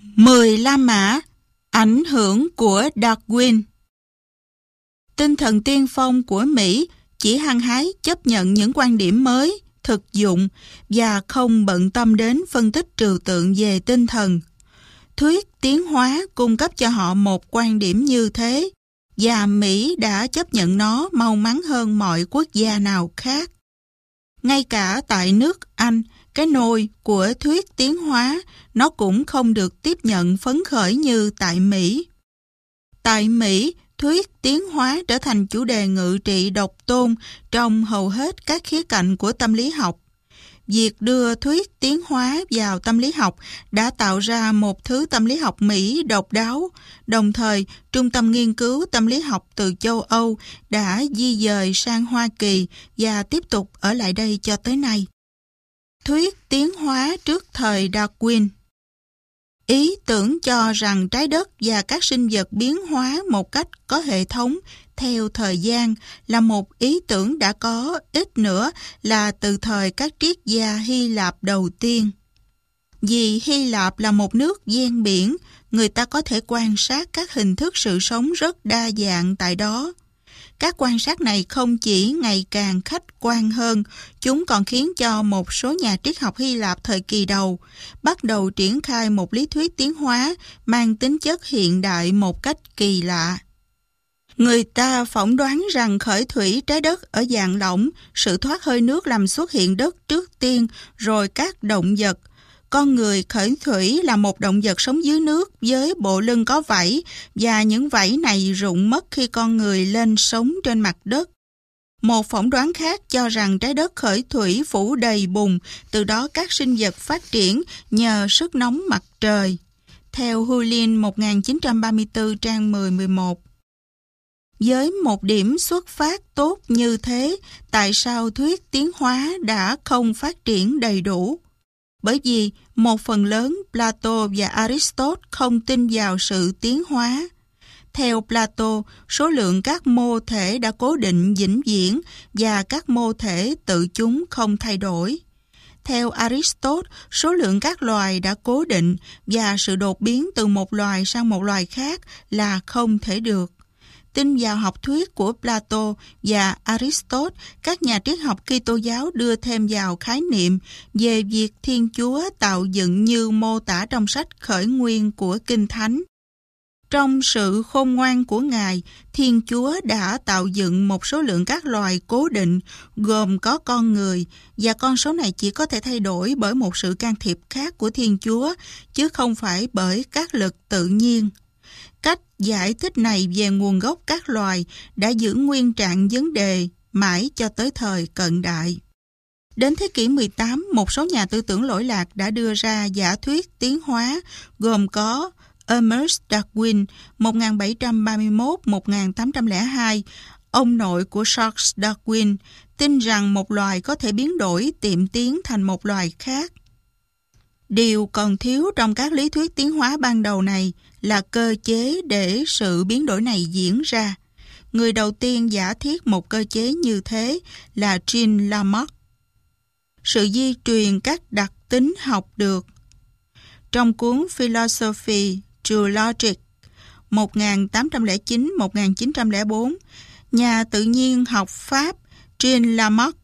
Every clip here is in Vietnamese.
10 La Mã, ảnh hưởng của Darwin. Tinh thần tiên phong của Mỹ chỉ hăng hái chấp nhận những quan điểm mới, thực dụng và không bận tâm đến phân tích trừu tượng về tinh thần. Thuyết tiến hóa cung cấp cho họ một quan điểm như thế, và Mỹ đã chấp nhận nó mau mắn hơn mọi quốc gia nào khác. Ngay cả tại nước Anh, cái nôi của thuyết tiến hóa nó cũng không được tiếp nhận phấn khởi như tại Mỹ. Tại Mỹ, thuyết tiến hóa trở thành chủ đề ngự trị độc tôn trong hầu hết các khía cạnh của tâm lý học. Việc đưa thuyết tiến hóa vào tâm lý học đã tạo ra một thứ tâm lý học Mỹ độc đáo. Đồng thời, trung tâm nghiên cứu tâm lý học từ châu Âu đã di dời sang Hoa Kỳ và tiếp tục ở lại đây cho tới nay. Thuyết tiến hóa trước thời Darwin. Ý tưởng cho rằng trái đất và các sinh vật biến hóa một cách có hệ thống theo thời gian là một ý tưởng đã có ít nữa là từ thời các triết gia Hy Lạp đầu tiên. Vì Hy Lạp là một nước ven biển, người ta có thể quan sát các hình thức sự sống rất đa dạng tại đó. Các quan sát này không chỉ ngày càng khách quan hơn, chúng còn khiến cho một số nhà triết học Hy Lạp thời kỳ đầu bắt đầu triển khai một lý thuyết tiến hóa mang tính chất hiện đại một cách kỳ lạ. Người ta phỏng đoán rằng khởi thủy trái đất ở dạng lỏng, sự thoát hơi nước làm xuất hiện đất trước tiên, rồi các động vật. Con người khởi thủy là một động vật sống dưới nước với bộ lưng có vảy và những vảy này rụng mất khi con người lên sống trên mặt đất. Một phỏng đoán khác cho rằng trái đất khởi thủy phủ đầy bùn, từ đó các sinh vật phát triển nhờ sức nóng mặt trời. Theo Hulin 1934 trang 10-11. Với một điểm xuất phát tốt như thế, tại sao thuyết tiến hóa đã không phát triển đầy đủ? Bởi vì một phần lớn Plato và Aristotle không tin vào sự tiến hóa. Theo Plato, số lượng các mô thể đã cố định vĩnh viễn và các mô thể tự chúng không thay đổi. Theo Aristotle, số lượng các loài đã cố định và sự đột biến từ một loài sang một loài khác là không thể được. Tin vào học thuyết của Plato và Aristotle, các nhà triết học Kitô giáo đưa thêm vào khái niệm về việc Thiên Chúa tạo dựng như mô tả trong sách Khởi Nguyên của Kinh Thánh. Trong sự khôn ngoan của Ngài, Thiên Chúa đã tạo dựng một số lượng các loài cố định gồm có con người, và con số này chỉ có thể thay đổi bởi một sự can thiệp khác của Thiên Chúa, chứ không phải bởi các lực tự nhiên. Cách giải thích này về nguồn gốc các loài đã giữ nguyên trạng vấn đề mãi cho tới thời cận đại. Đến thế kỷ 18, một số nhà tư tưởng lỗi lạc đã đưa ra giả thuyết tiến hóa gồm có Ernest Darwin 1731-1802, ông nội của Charles Darwin, tin rằng một loài có thể biến đổi tiệm tiến thành một loài khác. Điều còn thiếu trong các lý thuyết tiến hóa ban đầu này là cơ chế để sự biến đổi này diễn ra. Người đầu tiên giả thiết một cơ chế như thế là Jean Lamarck. Sự di truyền các đặc tính học được. Trong cuốn Philosophy True Logic 1809-1904, nhà tự nhiên học Pháp Jean Lamarck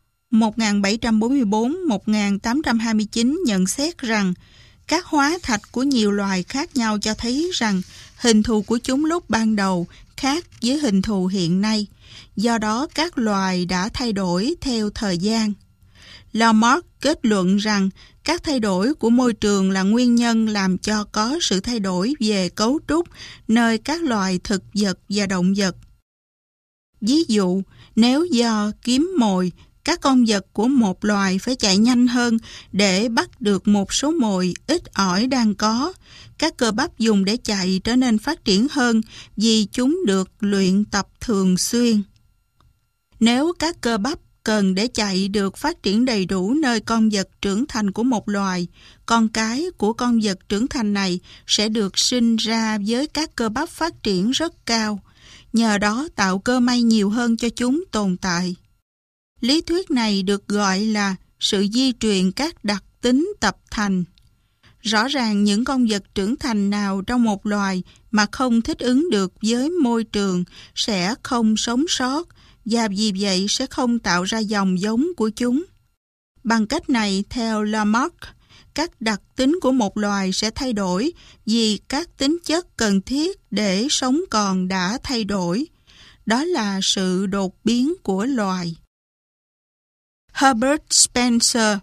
1744-1829 nhận xét rằng các hóa thạch của nhiều loài khác nhau cho thấy rằng hình thù của chúng lúc ban đầu khác với hình thù hiện nay. Do đó các loài đã thay đổi theo thời gian. Lamarck kết luận rằng các thay đổi của môi trường là nguyên nhân làm cho có sự thay đổi về cấu trúc nơi các loài thực vật và động vật. Ví dụ, nếu do kiếm mồi, các con vật của một loài phải chạy nhanh hơn để bắt được một số mồi ít ỏi đang có. Các cơ bắp dùng để chạy trở nên phát triển hơn vì chúng được luyện tập thường xuyên. Nếu các cơ bắp cần để chạy được phát triển đầy đủ nơi con vật trưởng thành của một loài, con cái của con vật trưởng thành này sẽ được sinh ra với các cơ bắp phát triển rất cao, nhờ đó tạo cơ may nhiều hơn cho chúng tồn tại. Lý thuyết này được gọi là sự di truyền các đặc tính tập thành. Rõ ràng những con vật trưởng thành nào trong một loài mà không thích ứng được với môi trường sẽ không sống sót và vì vậy sẽ không tạo ra dòng giống của chúng. Bằng cách này, theo Lamarck, các đặc tính của một loài sẽ thay đổi vì các tính chất cần thiết để sống còn đã thay đổi. Đó là sự đột biến của loài. Herbert Spencer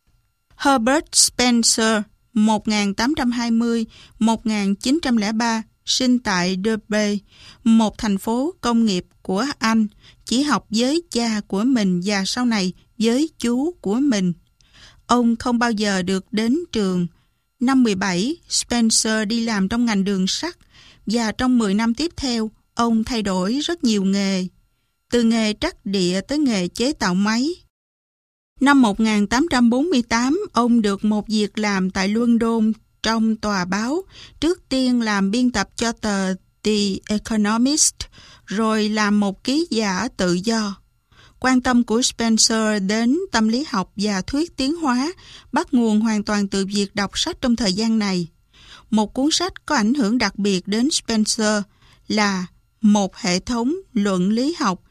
1820-1903, sinh tại Derby, một thành phố công nghiệp của Anh, chỉ học với cha của mình và sau này với chú của mình. Ông không bao giờ được đến trường. Năm 17, Spencer đi làm trong ngành đường sắt và trong 10 năm tiếp theo, ông thay đổi rất nhiều nghề, từ nghề trắc địa tới nghề chế tạo máy. Năm 1848, ông được một việc làm tại London trong tòa báo, trước tiên làm biên tập cho tờ The Economist, rồi làm một ký giả tự do. Quan tâm của Spencer đến tâm lý học và thuyết tiến hóa bắt nguồn hoàn toàn từ việc đọc sách trong thời gian này. Một cuốn sách có ảnh hưởng đặc biệt đến Spencer là Một hệ thống luận lý học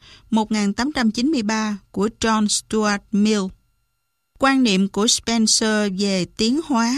1893 của John Stuart Mill. Quan niệm của Spencer về tiến hóa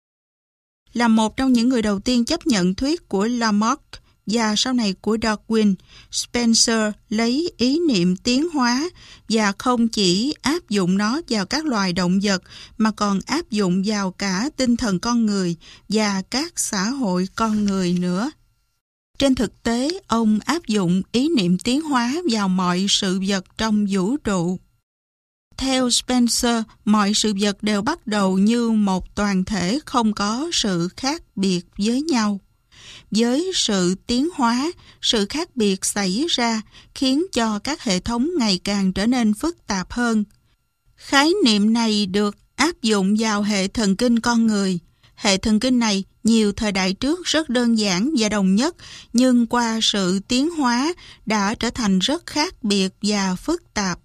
là một trong những người đầu tiên chấp nhận thuyết của Lamarck và sau này của Darwin. Spencer lấy ý niệm tiến hóa và không chỉ áp dụng nó vào các loài động vật mà còn áp dụng vào cả tinh thần con người và các xã hội con người nữa. Trên thực tế, ông áp dụng ý niệm tiến hóa vào mọi sự vật trong vũ trụ. Theo Spencer, mọi sự vật đều bắt đầu như một toàn thể không có sự khác biệt với nhau. Với sự tiến hóa, sự khác biệt xảy ra khiến cho các hệ thống ngày càng trở nên phức tạp hơn. Khái niệm này được áp dụng vào hệ thần kinh con người. Hệ thần kinh này nhiều thời đại trước rất đơn giản và đồng nhất, nhưng qua sự tiến hóa đã trở thành rất khác biệt và phức tạp.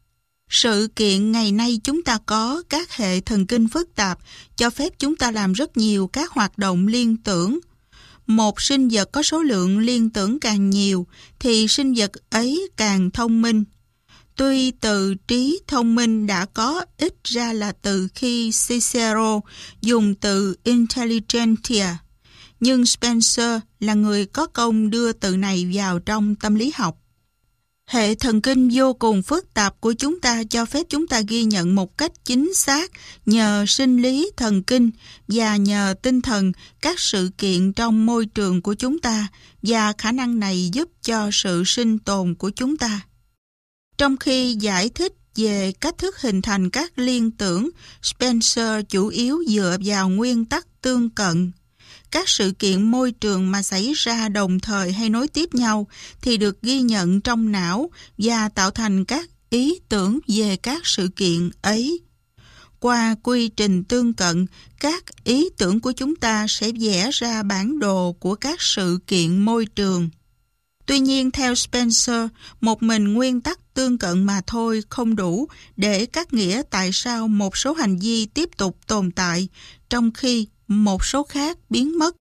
Sự kiện ngày nay chúng ta có các hệ thần kinh phức tạp cho phép chúng ta làm rất nhiều các hoạt động liên tưởng. Một sinh vật có số lượng liên tưởng càng nhiều thì sinh vật ấy càng thông minh. Tuy từ trí thông minh đã có ít ra là từ khi Cicero dùng từ intelligentia, nhưng Spencer là người có công đưa từ này vào trong tâm lý học. Hệ thần kinh vô cùng phức tạp của chúng ta cho phép chúng ta ghi nhận một cách chính xác nhờ sinh lý thần kinh và nhờ tinh thần các sự kiện trong môi trường của chúng ta, và khả năng này giúp cho sự sinh tồn của chúng ta. Trong khi giải thích về cách thức hình thành các liên tưởng, Spencer chủ yếu dựa vào nguyên tắc tương cận. Các sự kiện môi trường mà xảy ra đồng thời hay nối tiếp nhau thì được ghi nhận trong não và tạo thành các ý tưởng về các sự kiện ấy. Qua quy trình tương cận, các ý tưởng của chúng ta sẽ vẽ ra bản đồ của các sự kiện môi trường. Tuy nhiên, theo Spencer, một mình nguyên tắc tương cận mà thôi không đủ để cắt nghĩa tại sao một số hành vi tiếp tục tồn tại, trong khi một số khác biến mất.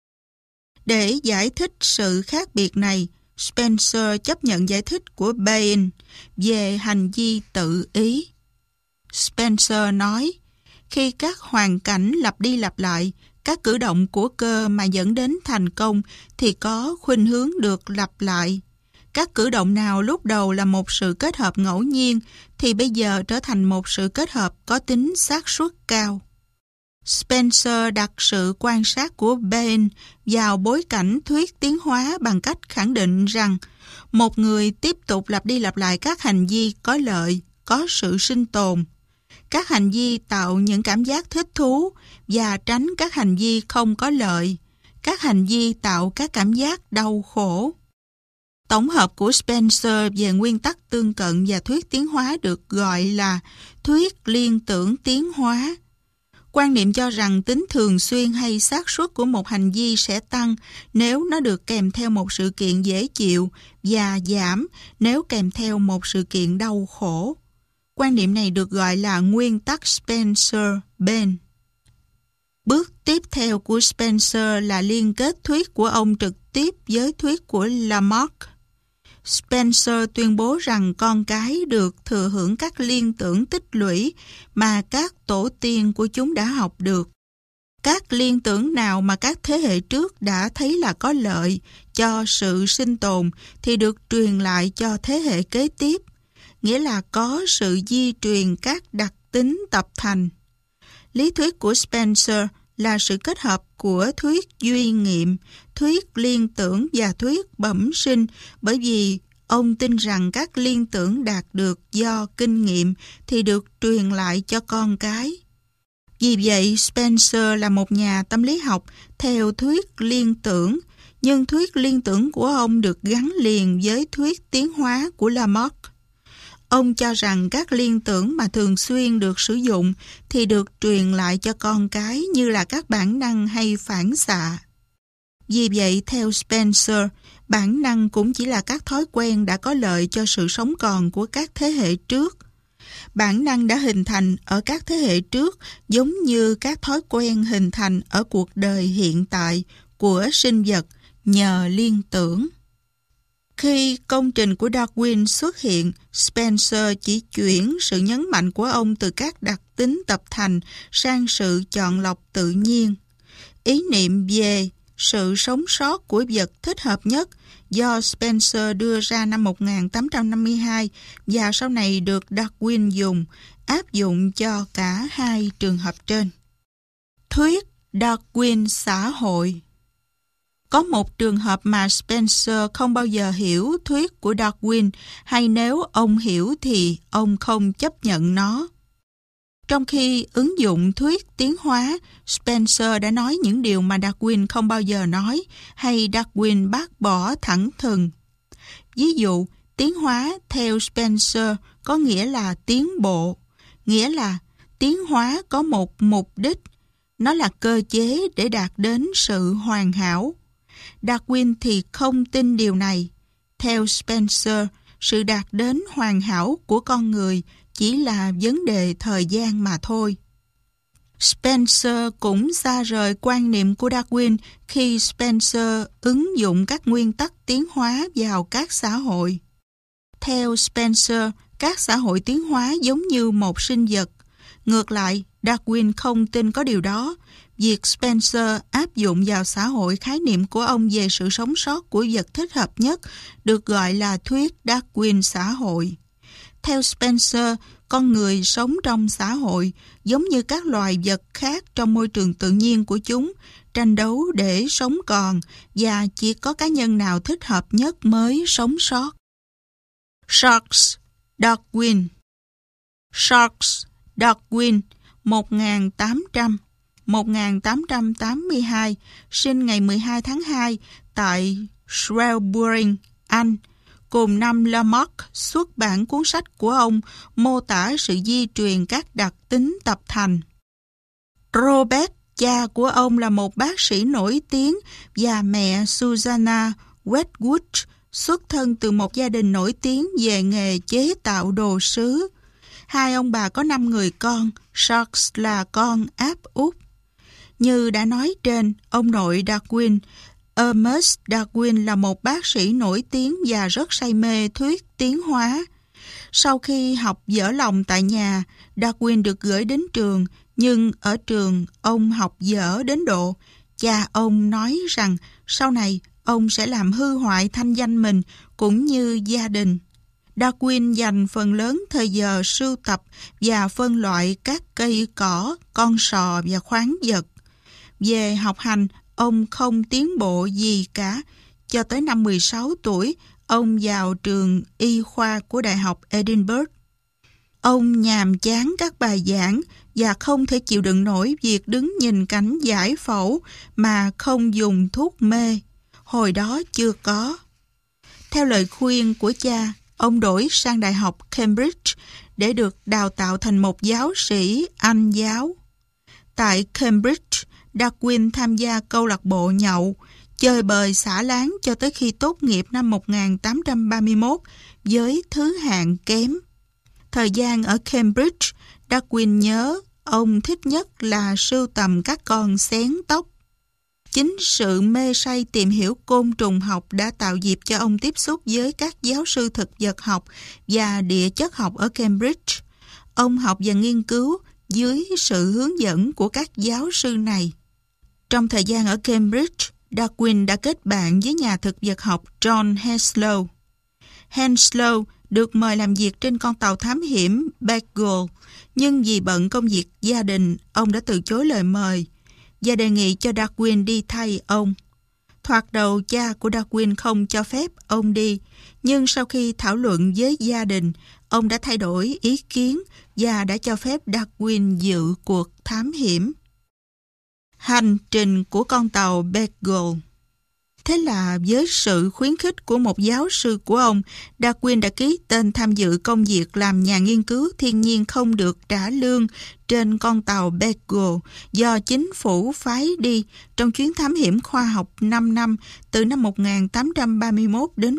Để giải thích sự khác biệt này, Spencer chấp nhận giải thích của Bain về hành vi tự ý. Spencer nói, khi các hoàn cảnh lặp đi lặp lại, các cử động của cơ mà dẫn đến thành công thì có khuynh hướng được lặp lại. Các cử động nào lúc đầu là một sự kết hợp ngẫu nhiên thì bây giờ trở thành một sự kết hợp có tính xác suất cao. Spencer đặt sự quan sát của Bain vào bối cảnh thuyết tiến hóa bằng cách khẳng định rằng một người tiếp tục lặp đi lặp lại các hành vi có lợi, có sự sinh tồn. Các hành vi tạo những cảm giác thích thú và tránh các hành vi không có lợi. Các hành vi tạo các cảm giác đau khổ. Tổng hợp của Spencer về nguyên tắc tương cận và thuyết tiến hóa được gọi là thuyết liên tưởng tiến hóa. Quan niệm cho rằng tính thường xuyên hay xác suất của một hành vi sẽ tăng nếu nó được kèm theo một sự kiện dễ chịu và giảm nếu kèm theo một sự kiện đau khổ. Quan niệm này được gọi là nguyên tắc Spencer-Bain. Bước tiếp theo của Spencer là liên kết thuyết của ông trực tiếp với thuyết của Lamarck. Spencer tuyên bố rằng con cái được thừa hưởng các liên tưởng tích lũy mà các tổ tiên của chúng đã học được. Các liên tưởng nào mà các thế hệ trước đã thấy là có lợi cho sự sinh tồn thì được truyền lại cho thế hệ kế tiếp, nghĩa là có sự di truyền các đặc tính tập thành. Lý thuyết của Spencer là sự kết hợp của thuyết duy nghiệm, thuyết liên tưởng và thuyết bẩm sinh, bởi vì ông tin rằng các liên tưởng đạt được do kinh nghiệm thì được truyền lại cho con cái. Vì vậy, Spencer là một nhà tâm lý học theo thuyết liên tưởng, nhưng thuyết liên tưởng của ông được gắn liền với thuyết tiến hóa của Lamarck. Ông cho rằng các liên tưởng mà thường xuyên được sử dụng thì được truyền lại cho con cái như là các bản năng hay phản xạ. Vì vậy, theo Spencer, bản năng cũng chỉ là các thói quen đã có lợi cho sự sống còn của các thế hệ trước. Bản năng đã hình thành ở các thế hệ trước giống như các thói quen hình thành ở cuộc đời hiện tại của sinh vật nhờ liên tưởng. Khi công trình của Darwin xuất hiện, Spencer chỉ chuyển sự nhấn mạnh của ông từ các đặc tính tập thành sang sự chọn lọc tự nhiên. Ý niệm về sự sống sót của vật thích hợp nhất do Spencer đưa ra năm 1852 và sau này được Darwin dùng, áp dụng cho cả hai trường hợp trên. Thuyết Darwin xã hội. Có một trường hợp mà Spencer không bao giờ hiểu thuyết của Darwin, hay nếu ông hiểu thì ông không chấp nhận nó. Trong khi ứng dụng thuyết tiến hóa, Spencer đã nói những điều mà Darwin không bao giờ nói, hay Darwin bác bỏ thẳng thừng. Ví dụ, tiến hóa theo Spencer có nghĩa là tiến bộ, nghĩa là tiến hóa có một mục đích, nó là cơ chế để đạt đến sự hoàn hảo. Darwin thì không tin điều này. Theo Spencer, sự đạt đến hoàn hảo của con người chỉ là vấn đề thời gian mà thôi. Spencer cũng xa rời quan niệm của Darwin khi Spencer ứng dụng các nguyên tắc tiến hóa vào các xã hội. Theo Spencer, các xã hội tiến hóa giống như một sinh vật. Ngược lại, Darwin không tin có điều đó. Việc Spencer áp dụng vào xã hội khái niệm của ông về sự sống sót của vật thích hợp nhất được gọi là thuyết Darwin xã hội. Theo Spencer, con người sống trong xã hội giống như các loài vật khác trong môi trường tự nhiên của chúng, tranh đấu để sống còn và chỉ có cá nhân nào thích hợp nhất mới sống sót. Charles Darwin. Charles Darwin 1882, sinh ngày 12 tháng 2 tại Shrewsbury, Anh. Cùng năm Lamarck xuất bản cuốn sách của ông mô tả sự di truyền các đặc tính tập thành. Robert, cha của ông là một bác sĩ nổi tiếng và mẹ Susanna Wedgwood xuất thân từ một gia đình nổi tiếng về nghề chế tạo đồ sứ. Hai ông bà có 5 người con, Charles là con áp út. Như đã nói trên, ông nội Darwin, Ernest Darwin là một bác sĩ nổi tiếng và rất say mê thuyết tiến hóa. Sau khi học dở lòng tại nhà, Darwin được gửi đến trường, nhưng ở trường ông học dở đến độ cha ông nói rằng sau này ông sẽ làm hư hoại thanh danh mình cũng như gia đình. Darwin dành phần lớn thời giờ sưu tập và phân loại các cây cỏ, con sò và khoáng vật. Về học hành, ông không tiến bộ gì cả. Cho tới năm 16 tuổi, ông vào trường y khoa của Đại học Edinburgh. Ông nhàm chán các bài giảng và không thể chịu đựng nổi việc đứng nhìn cảnh giải phẫu mà không dùng thuốc mê. Hồi đó chưa có. Theo lời khuyên của cha, ông đổi sang Đại học Cambridge để được đào tạo thành một giáo sĩ Anh giáo. Tại Cambridge, Darwin tham gia câu lạc bộ nhậu, chơi bời xả láng cho tới khi tốt nghiệp năm 1831 với thứ hạng kém. Thời gian ở Cambridge, Darwin nhớ Ông thích nhất là sưu tầm các con xén tóc. Chính sự mê say tìm hiểu côn trùng học đã tạo dịp cho ông tiếp xúc với các giáo sư thực vật học và địa chất học ở Cambridge. Ông học và nghiên cứu dưới sự hướng dẫn của các giáo sư này. Trong thời gian ở Cambridge, Darwin đã kết bạn với nhà thực vật học John Henslow. Henslow được mời làm việc trên con tàu thám hiểm Beagle, nhưng vì bận công việc gia đình, ông đã từ chối lời mời và đề nghị cho Darwin đi thay ông. Thoạt đầu cha của Darwin không cho phép ông đi, nhưng sau khi thảo luận với gia đình, ông đã thay đổi ý kiến và đã cho phép Darwin dự cuộc thám hiểm. Hành trình của con tàu Beagle. Thế là với sự khuyến khích của một giáo sư của ông, Darwin đã ký tên tham dự công việc làm nhà nghiên cứu thiên nhiên không được trả lương trên con tàu Beagle do chính phủ phái đi trong chuyến thám hiểm khoa học 5 năm từ năm 1831 đến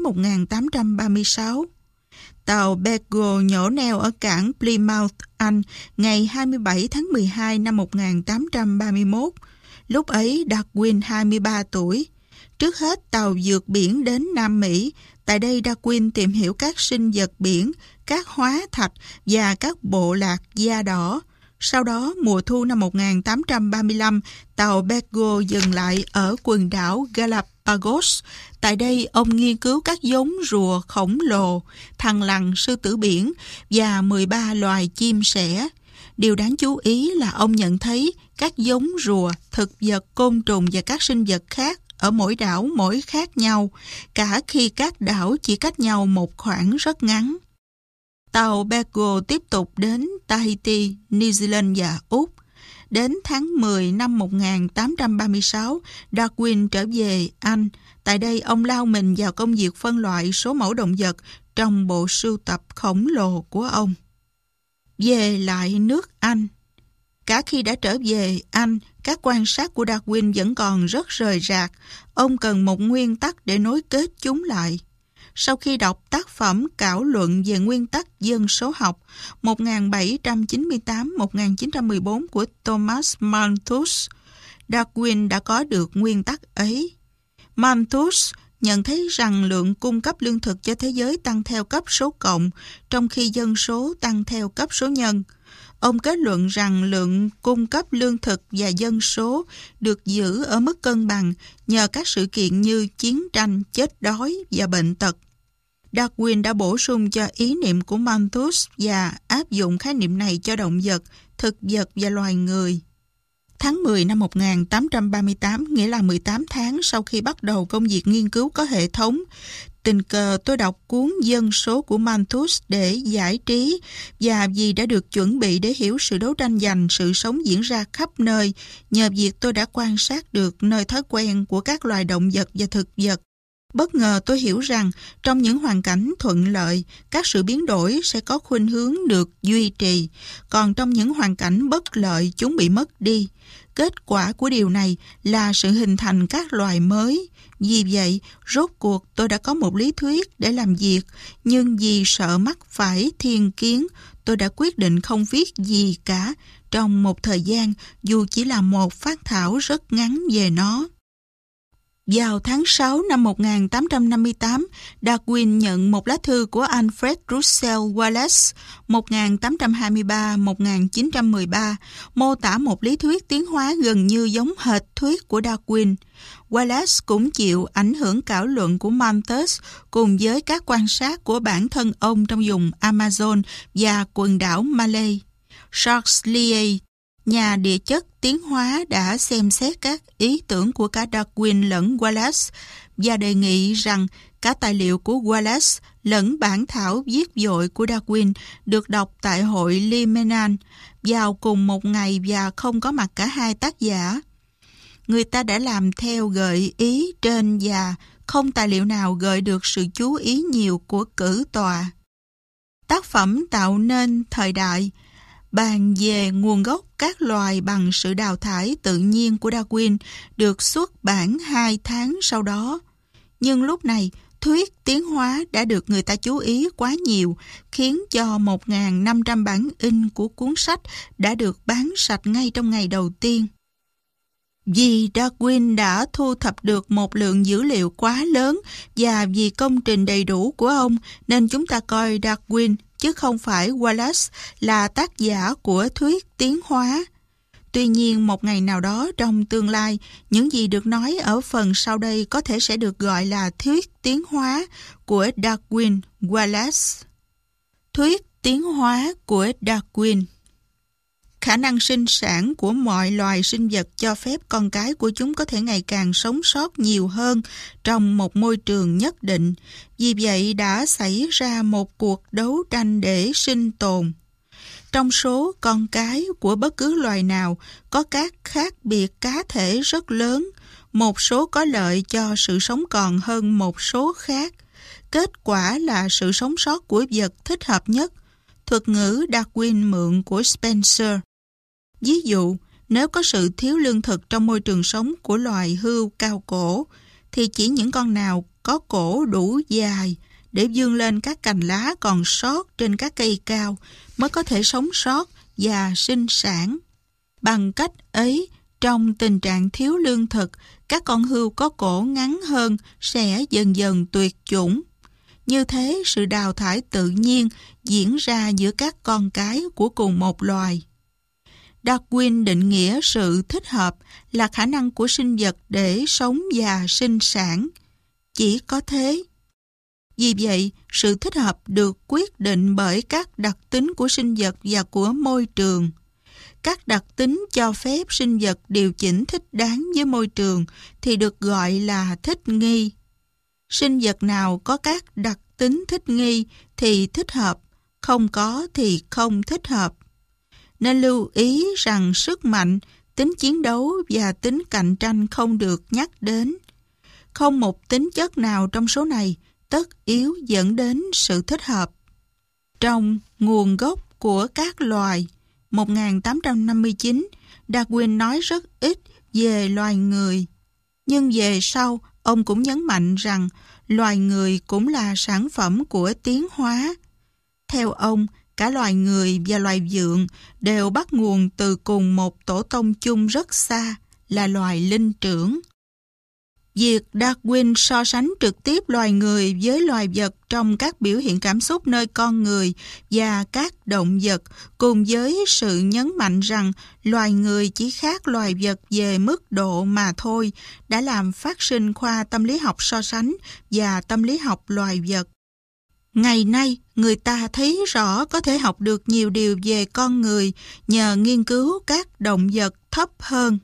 1836. Tàu Beagle nhổ neo ở cảng Plymouth, Anh ngày 27 tháng 12 năm 1831. Lúc ấy Darwin 23 tuổi. Trước hết tàu vượt biển đến Nam Mỹ. Tại đây Darwin tìm hiểu các sinh vật biển, các hóa thạch và các bộ lạc da đỏ. Sau đó, mùa thu năm 1835, tàu Beagle dừng lại ở quần đảo Galapagos. Tại đây, ông nghiên cứu các giống rùa khổng lồ, thằn lằn, sư tử biển và 13 loài chim sẻ. Điều đáng chú ý là ông nhận thấy các giống rùa, thực vật, côn trùng và các sinh vật khác ở mỗi đảo mỗi khác nhau, cả khi các đảo chỉ cách nhau một khoảng rất ngắn. Tàu Beagle tiếp tục đến Tahiti, New Zealand và Úc. Đến tháng 10 năm 1836, Darwin trở về Anh. Tại đây, ông lao mình vào công việc phân loại số mẫu động vật trong bộ sưu tập khổng lồ của ông. Về lại nước Anh. Cả khi đã trở về Anh, các quan sát của Darwin vẫn còn rất rời rạc. Ông cần một nguyên tắc để nối kết chúng lại. Sau khi đọc tác phẩm Cảo luận về nguyên tắc dân số học 1798-1914 của Thomas Malthus, Darwin đã có được nguyên tắc ấy. Malthus nhận thấy rằng lượng cung cấp lương thực cho thế giới tăng theo cấp số cộng, trong khi dân số tăng theo cấp số nhân. Ông kết luận rằng lượng cung cấp lương thực và dân số được giữ ở mức cân bằng nhờ các sự kiện như chiến tranh, chết đói và bệnh tật. Darwin đã bổ sung cho ý niệm của Malthus và áp dụng khái niệm này cho động vật, thực vật và loài người. Tháng 10 năm 1838, nghĩa là 18 tháng sau khi bắt đầu công việc nghiên cứu có hệ thống, tình cờ tôi đọc cuốn Dân số của Malthus để giải trí và vì đã được chuẩn bị để hiểu sự đấu tranh giành sự sống diễn ra khắp nơi nhờ việc tôi đã quan sát được nơi thói quen của các loài động vật và thực vật. Bất ngờ tôi hiểu rằng trong những hoàn cảnh thuận lợi, các sự biến đổi sẽ có khuynh hướng được duy trì, còn trong những hoàn cảnh bất lợi chúng bị mất đi. Kết quả của điều này là sự hình thành các loài mới. Vì vậy, rốt cuộc tôi đã có một lý thuyết để làm việc, nhưng vì sợ mắc phải thiên kiến, tôi đã quyết định không viết gì cả trong một thời gian, dù chỉ là một phác thảo rất ngắn về nó. Vào tháng 6 năm 1858, Darwin nhận một lá thư của Alfred Russel Wallace 1823-1913 mô tả một lý thuyết tiến hóa gần như giống hệt thuyết của Darwin. Wallace cũng chịu ảnh hưởng cảo luận của Malthus cùng với các quan sát của bản thân ông trong vùng Amazon và quần đảo Malay. Charles Lyell, nhà địa chất tiến hóa đã xem xét các ý tưởng của cả Darwin lẫn Wallace và đề nghị rằng cả tài liệu của Wallace lẫn bản thảo viết vội của Darwin được đọc tại hội Limenan vào cùng một ngày và không có mặt cả hai tác giả. Người ta đã làm theo gợi ý trên và không tài liệu nào gợi được sự chú ý nhiều của cử tọa. Tác phẩm tạo nên thời đại bàn về nguồn gốc các loài bằng sự đào thải tự nhiên của Darwin được xuất bản 2 tháng sau đó. Nhưng lúc này Thuyết tiến hóa đã được người ta chú ý quá nhiều, khiến cho 1.500 bản in của cuốn sách đã được bán sạch ngay trong ngày đầu tiên. Vì Darwin đã thu thập được một lượng dữ liệu quá lớn và vì công trình đầy đủ của ông nên chúng ta coi Darwin chứ không phải Wallace là tác giả của thuyết tiến hóa. Tuy nhiên, một ngày nào đó trong tương lai, những gì được nói ở phần sau đây có thể sẽ được gọi là thuyết tiến hóa của Darwin Wallace. Thuyết tiến hóa của Darwin. Khả năng sinh sản của mọi loài sinh vật cho phép con cái của chúng có thể ngày càng sống sót nhiều hơn trong một môi trường nhất định. Vì vậy đã xảy ra một cuộc đấu tranh để sinh tồn. Trong số con cái của bất cứ loài nào có các khác biệt cá thể rất lớn, một số có lợi cho sự sống còn hơn một số khác. Kết quả là sự sống sót của vật thích hợp nhất. Thuật ngữ Darwin mượn của Spencer. Ví dụ, nếu có sự thiếu lương thực trong môi trường sống của loài hươu cao cổ, thì chỉ những con nào có cổ đủ dài để vươn lên các cành lá còn sót trên các cây cao mới có thể sống sót và sinh sản. Bằng cách ấy, trong tình trạng thiếu lương thực, các con hươu có cổ ngắn hơn sẽ dần dần tuyệt chủng. Như thế, sự đào thải tự nhiên diễn ra giữa các con cái của cùng một loài. Darwin định nghĩa sự thích hợp là khả năng của sinh vật để sống và sinh sản. Chỉ có thế. Vì vậy, sự thích hợp được quyết định bởi các đặc tính của sinh vật và của môi trường. Các đặc tính cho phép sinh vật điều chỉnh thích đáng với môi trường thì được gọi là thích nghi. Sinh vật nào có các đặc tính thích nghi thì thích hợp, không có thì không thích hợp. Nên lưu ý rằng sức mạnh, tính chiến đấu và tính cạnh tranh không được nhắc đến. Không một tính chất nào trong số này tất yếu dẫn đến sự thích hợp. Trong Nguồn gốc của các loài 1859, Darwin nói rất ít về loài người. Nhưng về sau, ông cũng nhấn mạnh rằng loài người cũng là sản phẩm của tiến hóa. Theo ông, cả loài người và loài vượn đều bắt nguồn từ cùng một tổ tông chung rất xa, là loài linh trưởng. Việc Darwin so sánh trực tiếp loài người với loài vật trong các biểu hiện cảm xúc nơi con người và các động vật, cùng với sự nhấn mạnh rằng loài người chỉ khác loài vật về mức độ mà thôi, đã làm phát sinh khoa tâm lý học so sánh và tâm lý học loài vật. Ngày nay, người ta thấy rõ có thể học được nhiều điều về con người nhờ nghiên cứu các động vật thấp hơn.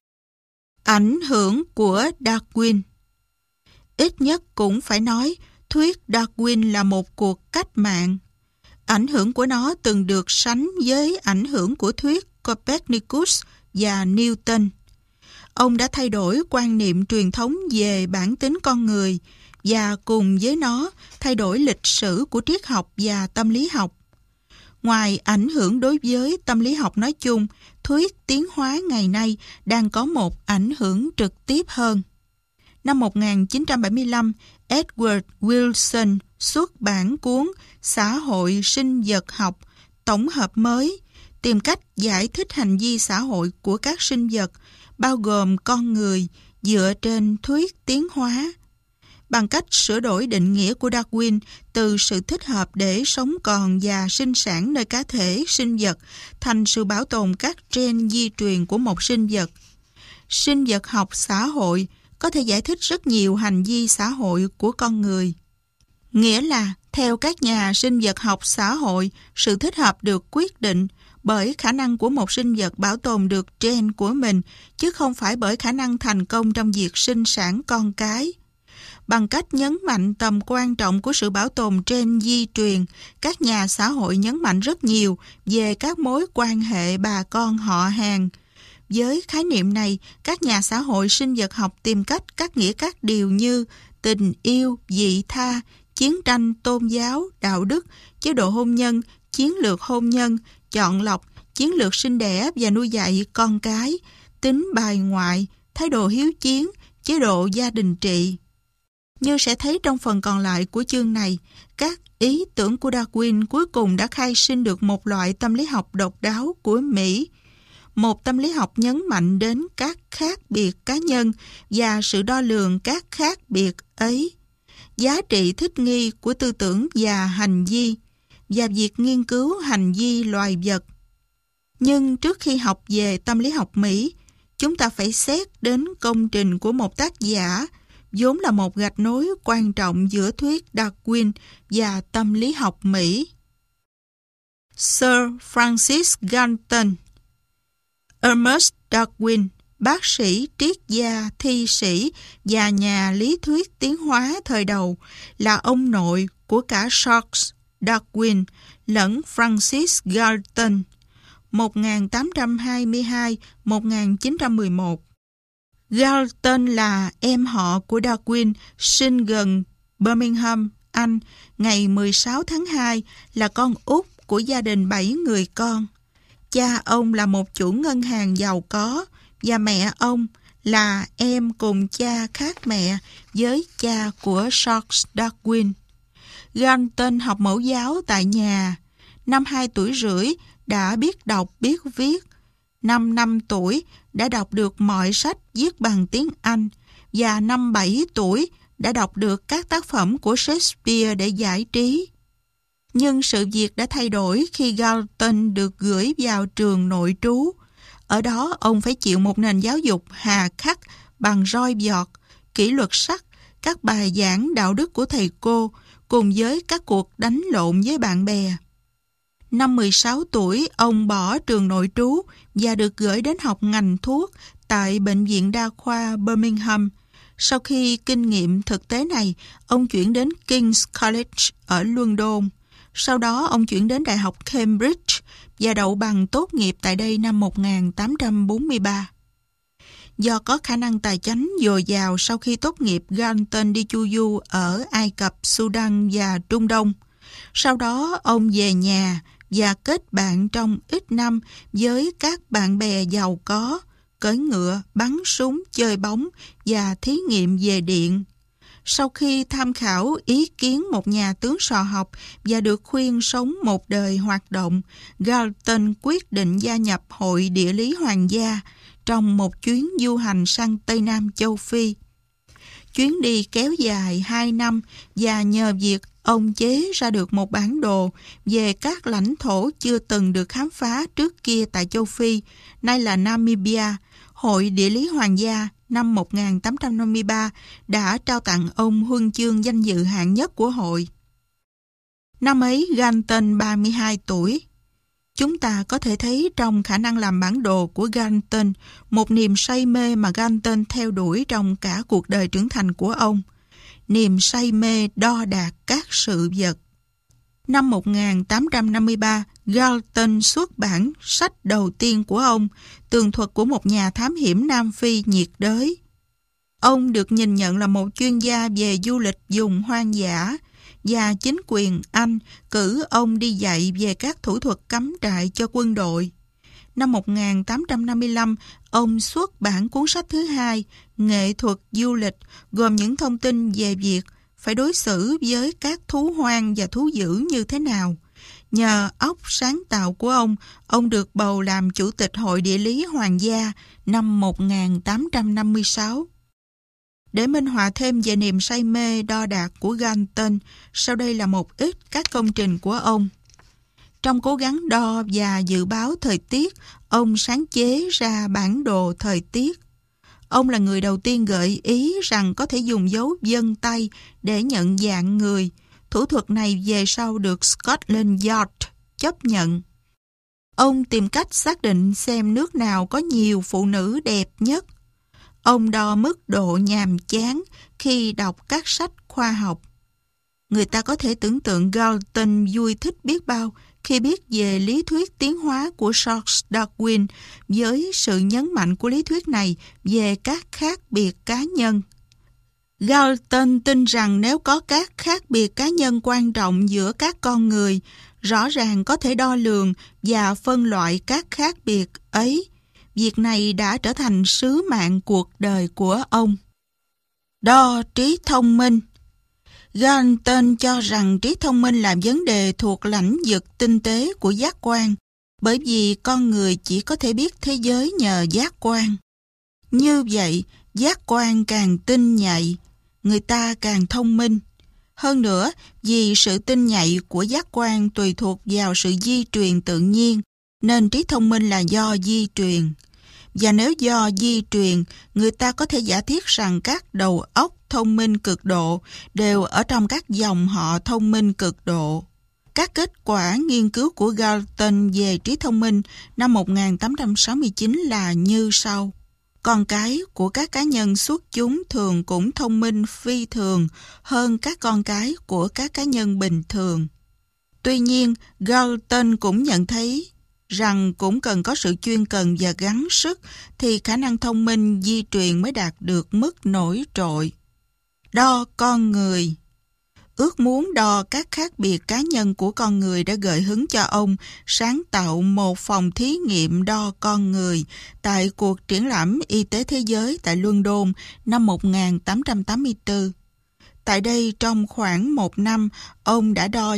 Ảnh hưởng của Darwin. Ít nhất cũng phải nói, thuyết Darwin là một cuộc cách mạng. Ảnh hưởng của nó từng được sánh với ảnh hưởng của thuyết Copernicus và Newton. Ông đã thay đổi quan niệm truyền thống về bản tính con người và cùng với nó thay đổi lịch sử của triết học và tâm lý học. Ngoài ảnh hưởng đối với tâm lý học nói chung, thuyết tiến hóa ngày nay đang có một ảnh hưởng trực tiếp hơn. Năm 1975, Edward Wilson xuất bản cuốn Xã hội sinh vật học tổng hợp mới, tìm cách giải thích hành vi xã hội của các sinh vật, bao gồm con người, dựa trên thuyết tiến hóa. Bằng cách sửa đổi định nghĩa của Darwin từ sự thích hợp để sống còn và sinh sản nơi cá thể sinh vật thành sự bảo tồn các gen di truyền của một sinh vật. Sinh vật học xã hội có thể giải thích rất nhiều hành vi xã hội của con người. Nghĩa là, theo các nhà sinh vật học xã hội, sự thích hợp được quyết định bởi khả năng của một sinh vật bảo tồn được gen của mình, chứ không phải bởi khả năng thành công trong việc sinh sản con cái. Bằng cách nhấn mạnh tầm quan trọng của sự bảo tồn gen di truyền, các nhà xã hội nhấn mạnh rất nhiều về các mối quan hệ bà con họ hàng. Với khái niệm này, các nhà xã hội sinh vật học tìm cách cắt nghĩa các điều như tình yêu, vị tha, chiến tranh, tôn giáo, đạo đức, chế độ hôn nhân, chiến lược hôn nhân, chọn lọc, chiến lược sinh đẻ và nuôi dạy con cái, tính bài ngoại, thái độ hiếu chiến, chế độ gia đình trị. Như sẽ thấy trong phần còn lại của chương này, các ý tưởng của Darwin cuối cùng đã khai sinh được một loại tâm lý học độc đáo của Mỹ. Một tâm lý học nhấn mạnh đến các khác biệt cá nhân và sự đo lường các khác biệt ấy, giá trị thích nghi của tư tưởng và hành vi, và việc nghiên cứu hành vi loài vật. Nhưng trước khi học về tâm lý học Mỹ, chúng ta phải xét đến công trình của một tác giả, vốn là một gạch nối quan trọng giữa thuyết Darwin và tâm lý học Mỹ. Sir Francis Galton. Ernest Darwin, bác sĩ, triết gia, thi sĩ và nhà lý thuyết tiến hóa thời đầu, là ông nội của cả Charles Darwin lẫn Francis Galton, 1822-1911. Galton là em họ của Darwin, sinh gần Birmingham, Anh, ngày 16 tháng 2, là con út của gia đình 7 người con. Cha ông là một chủ ngân hàng giàu có và mẹ ông là em cùng cha khác mẹ với cha của Charles Darwin. Galton học mẫu giáo tại nhà. Năm 2 tuổi rưỡi đã biết đọc biết viết. Năm 5 tuổi đã đọc được mọi sách viết bằng tiếng Anh và năm 7 tuổi đã đọc được các tác phẩm của Shakespeare để giải trí. Nhưng sự việc đã thay đổi khi Galton được gửi vào trường nội trú. Ở đó ông phải chịu một nền giáo dục hà khắc bằng roi vọt, kỷ luật sắt, các bài giảng đạo đức của thầy cô cùng với các cuộc đánh lộn với bạn bè. Năm 16 tuổi, ông bỏ trường nội trú và được gửi đến học ngành thuốc tại Bệnh viện Đa khoa Birmingham. Sau khi kinh nghiệm thực tế này, ông chuyển đến King's College ở London. Sau đó, ông chuyển đến Đại học Cambridge và đậu bằng tốt nghiệp tại đây năm 1843. Do có khả năng tài chánh dồi dào, sau khi tốt nghiệp, Galton đi chu du ở Ai Cập, Sudan và Trung Đông. Sau đó, ông về nhà và kết bạn trong ít năm với các bạn bè giàu có, cưỡi ngựa, bắn súng, chơi bóng và thí nghiệm về điện. Sau khi tham khảo ý kiến một nhà tướng sò học và được khuyên sống một đời hoạt động, Galton quyết định gia nhập Hội Địa lý Hoàng gia trong một chuyến du hành sang Tây Nam châu Phi. Chuyến đi kéo dài 2 năm và nhờ việc ông chế ra được một bản đồ về các lãnh thổ chưa từng được khám phá trước kia tại châu Phi, nay là Namibia, Hội Địa lý Hoàng gia năm 1853 đã trao tặng ông huân chương danh dự hạng nhất của hội. Năm ấy, Galton 32 tuổi. Chúng ta có thể thấy trong khả năng làm bản đồ của Galton một niềm say mê mà Galton theo đuổi trong cả cuộc đời trưởng thành của ông. Niềm say mê đo đạc các sự vật. Năm 1853, Galton xuất bản sách đầu tiên của ông, tường thuật của một nhà thám hiểm Nam Phi nhiệt đới. Ông được nhìn nhận là một chuyên gia về du lịch vùng hoang dã, và chính quyền Anh cử ông đi dạy về các thủ thuật cắm trại cho quân đội. Năm 1855, ông xuất bản cuốn sách thứ hai, Nghệ thuật du lịch, gồm những thông tin về việc phải đối xử với các thú hoang và thú dữ như thế nào. Nhờ óc sáng tạo của ông được bầu làm Chủ tịch Hội Địa lý Hoàng gia năm 1856. Để minh họa thêm về niềm say mê đo đạc của Galton, sau đây là một ít các công trình của ông. Trong cố gắng đo và dự báo thời tiết, ông sáng chế ra bản đồ thời tiết. Ông là người đầu tiên gợi ý rằng có thể dùng dấu vân tay để nhận dạng người. Thủ thuật này về sau được Scotland Yard chấp nhận. Ông tìm cách xác định xem nước nào có nhiều phụ nữ đẹp nhất. Ông đo mức độ nhàm chán khi đọc các sách khoa học. Người ta có thể tưởng tượng Galton vui thích biết bao khi biết về lý thuyết tiến hóa của Charles Darwin với sự nhấn mạnh của lý thuyết này về các khác biệt cá nhân. Galton tin rằng nếu có các khác biệt cá nhân quan trọng giữa các con người, rõ ràng có thể đo lường và phân loại các khác biệt ấy. Việc này đã trở thành sứ mạng cuộc đời của ông. Đo trí thông minh. Galton cho rằng trí thông minh là vấn đề thuộc lãnh vực tinh tế của giác quan, bởi vì con người chỉ có thể biết thế giới nhờ giác quan. Như vậy, giác quan càng tinh nhạy, người ta càng thông minh. Hơn nữa, vì sự tinh nhạy của giác quan tùy thuộc vào sự di truyền tự nhiên, nên trí thông minh là do di truyền. Và nếu do di truyền, người ta có thể giả thiết rằng các đầu óc thông minh cực độ đều ở trong các dòng họ thông minh cực độ. Các kết quả nghiên cứu của Galton về trí thông minh năm 1869 là như sau. Con cái của các cá nhân xuất chúng thường cũng thông minh phi thường hơn các con cái của các cá nhân bình thường. Tuy nhiên, Galton cũng nhận thấy rằng cũng cần có sự chuyên cần và gắng sức thì khả năng thông minh di truyền mới đạt được mức nổi trội. Đo con người. Ước muốn đo các khác biệt cá nhân của con người đã gợi hứng cho ông sáng tạo một phòng thí nghiệm đo con người tại cuộc triển lãm y tế thế giới tại London năm 1884. Tại đây, trong khoảng một năm, ông đã đo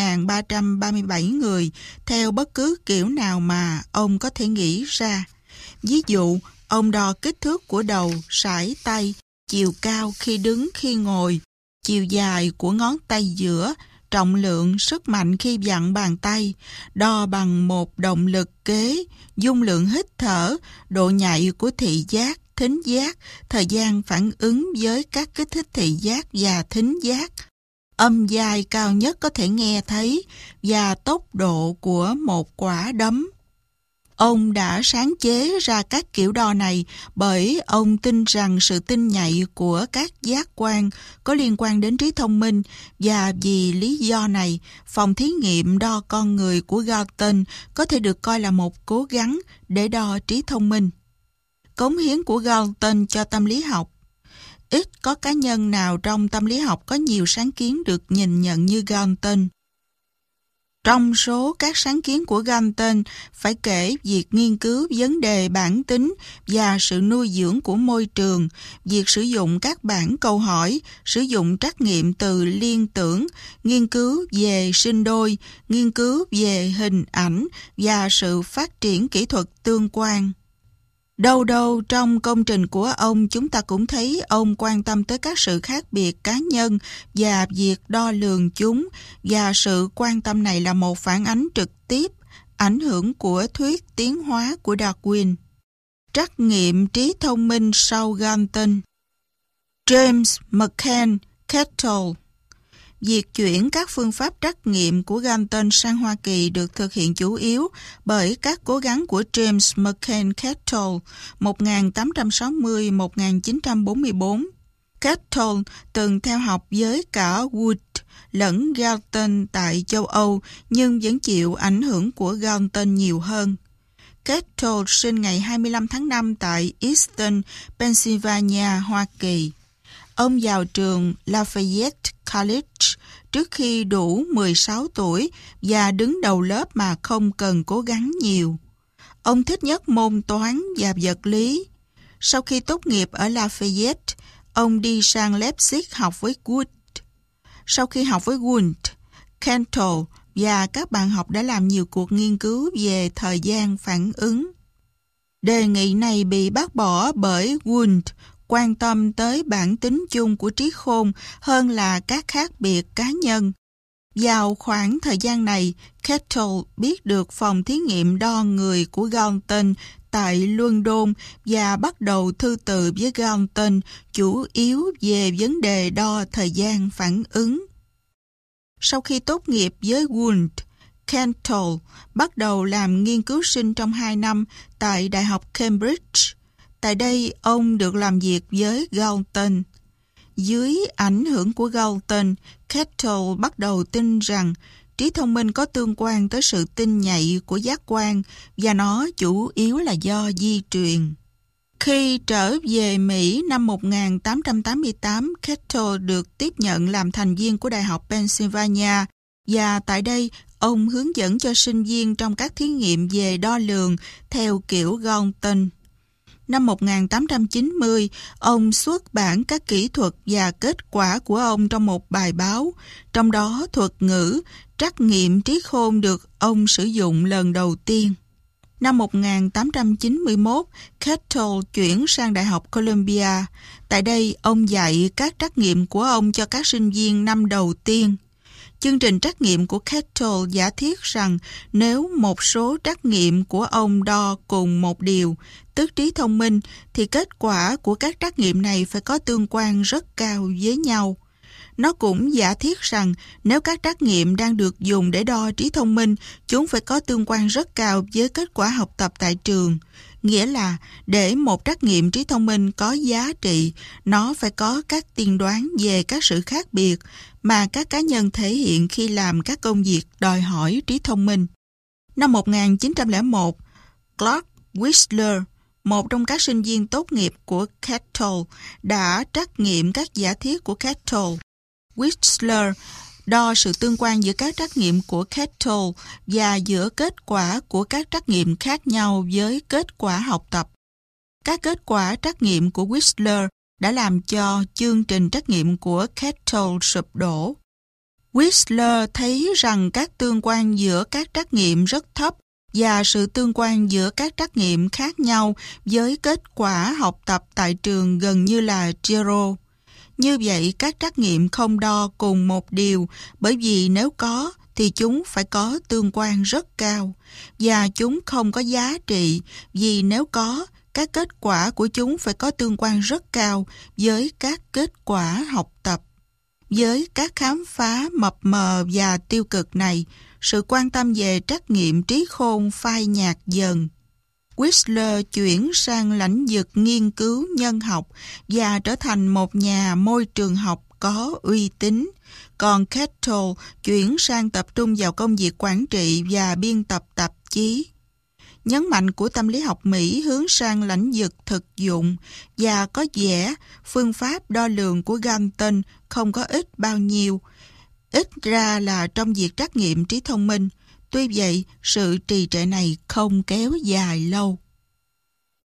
9.337 người theo bất cứ kiểu nào mà ông có thể nghĩ ra. Ví dụ, ông đo kích thước của đầu, sải tay, chiều cao khi đứng khi ngồi, chiều dài của ngón tay giữa, trọng lượng, sức mạnh khi vặn bàn tay, đo bằng một động lực kế, dung lượng hít thở, độ nhạy của thị giác, thính giác, thời gian phản ứng với các kích thích thị giác và thính giác, âm dài cao nhất có thể nghe thấy và tốc độ của một quả đấm. Ông đã sáng chế ra các kiểu đo này bởi ông tin rằng sự tinh nhạy của các giác quan có liên quan đến trí thông minh, và vì lý do này, phòng thí nghiệm đo con người của Galton có thể được coi là một cố gắng để đo trí thông minh. Cống hiến của Galton cho tâm lý học. Ít có cá nhân nào trong tâm lý học có nhiều sáng kiến được nhìn nhận như Galton. Trong số các sáng kiến của Galton, phải kể việc nghiên cứu vấn đề bản tính và sự nuôi dưỡng của môi trường, việc sử dụng các bảng câu hỏi, sử dụng trắc nghiệm từ liên tưởng, nghiên cứu về sinh đôi, nghiên cứu về hình ảnh và sự phát triển kỹ thuật tương quan. Đâu đâu trong công trình của ông, chúng ta cũng thấy ông quan tâm tới các sự khác biệt cá nhân và việc đo lường chúng, và sự quan tâm này là một phản ánh trực tiếp ảnh hưởng của thuyết tiến hóa của Darwin. Trắc nghiệm trí thông minh sau Galton. James McCann Kettle. Việc chuyển các phương pháp trắc nghiệm của Galton sang Hoa Kỳ được thực hiện chủ yếu bởi các cố gắng của James McCann Kettle 1860-1944. Kettle từng theo học với cả Wood lẫn Galton tại châu Âu nhưng vẫn chịu ảnh hưởng của Galton nhiều hơn. Kettle sinh ngày 25 tháng 5 tại Easton, Pennsylvania, Hoa Kỳ. Ông vào trường Lafayette College trước khi đủ 16 tuổi và đứng đầu lớp mà không cần cố gắng nhiều. Ông thích nhất môn toán và vật lý. Sau khi tốt nghiệp ở Lafayette, ông đi sang Leipzig học với Wood. Sau khi học với Wundt, Kettle và các bạn học đã làm nhiều cuộc nghiên cứu về thời gian phản ứng. Đề nghị này bị bác bỏ bởi Wundt quan tâm tới bản tính chung của trí khôn hơn là các khác biệt cá nhân. Vào khoảng thời gian này, Kettle biết được phòng thí nghiệm đo người của Galton tại London và bắt đầu thư từ với Galton chủ yếu về vấn đề đo thời gian phản ứng. Sau khi tốt nghiệp với Wundt, Kettle bắt đầu làm nghiên cứu sinh trong 2 năm tại Đại học Cambridge. Tại đây, ông được làm việc với Galton. Dưới ảnh hưởng của Galton, Kettle bắt đầu tin rằng trí thông minh có tương quan tới sự tinh nhạy của giác quan và nó chủ yếu là do di truyền. Khi trở về Mỹ năm 1888, Kettle được tiếp nhận làm thành viên của Đại học Pennsylvania và tại đây ông hướng dẫn cho sinh viên trong các thí nghiệm về đo lường theo kiểu Galton. Năm 1890, ông xuất bản các kỹ thuật và kết quả của ông trong một bài báo, trong đó thuật ngữ trắc nghiệm trí khôn được ông sử dụng lần đầu tiên. Năm 1891, Kettle chuyển sang Đại học Columbia. Tại đây, ông dạy các trắc nghiệm của ông cho các sinh viên năm đầu tiên. Chương trình trắc nghiệm của Kettle giả thiết rằng nếu một số trắc nghiệm của ông đo cùng một điều, tức trí thông minh, thì kết quả của các trắc nghiệm này phải có tương quan rất cao với nhau. Nó cũng giả thiết rằng nếu các trắc nghiệm đang được dùng để đo trí thông minh, chúng phải có tương quan rất cao với kết quả học tập tại trường. Nghĩa là để một trắc nghiệm trí thông minh có giá trị, nó phải có các tiên đoán về các sự khác biệt mà các cá nhân thể hiện khi làm các công việc đòi hỏi trí thông minh. Năm 1901, Clark Whistler, một trong các sinh viên tốt nghiệp của Kettle, đã trắc nghiệm các giả thiết của Kettle. Whistler đo sự tương quan giữa các trắc nghiệm của Kettle và giữa kết quả của các trắc nghiệm khác nhau với kết quả học tập. Các kết quả trắc nghiệm của Whistler đã làm cho chương trình trắc nghiệm của Kettle sụp đổ. Whistler thấy rằng các tương quan giữa các trắc nghiệm rất thấp và sự tương quan giữa các trắc nghiệm khác nhau với kết quả học tập tại trường gần như là zero. Như vậy, các trắc nghiệm không đo cùng một điều, bởi vì nếu có thì chúng phải có tương quan rất cao, và chúng không có giá trị vì nếu có, các kết quả của chúng phải có tương quan rất cao với các kết quả học tập. Với các khám phá mập mờ và tiêu cực này, sự quan tâm về trắc nghiệm trí khôn phai nhạt dần. Whistler chuyển sang lĩnh vực nghiên cứu nhân học và trở thành một nhà môi trường học có uy tín, còn Kettle chuyển sang tập trung vào công việc quản trị và biên tập tạp chí. Nhấn mạnh của tâm lý học Mỹ hướng sang lĩnh vực thực dụng và có vẻ phương pháp đo lường của Galton không có ích bao nhiêu, ít ra là trong việc trắc nghiệm trí thông minh. Tuy vậy, sự trì trệ này không kéo dài lâu.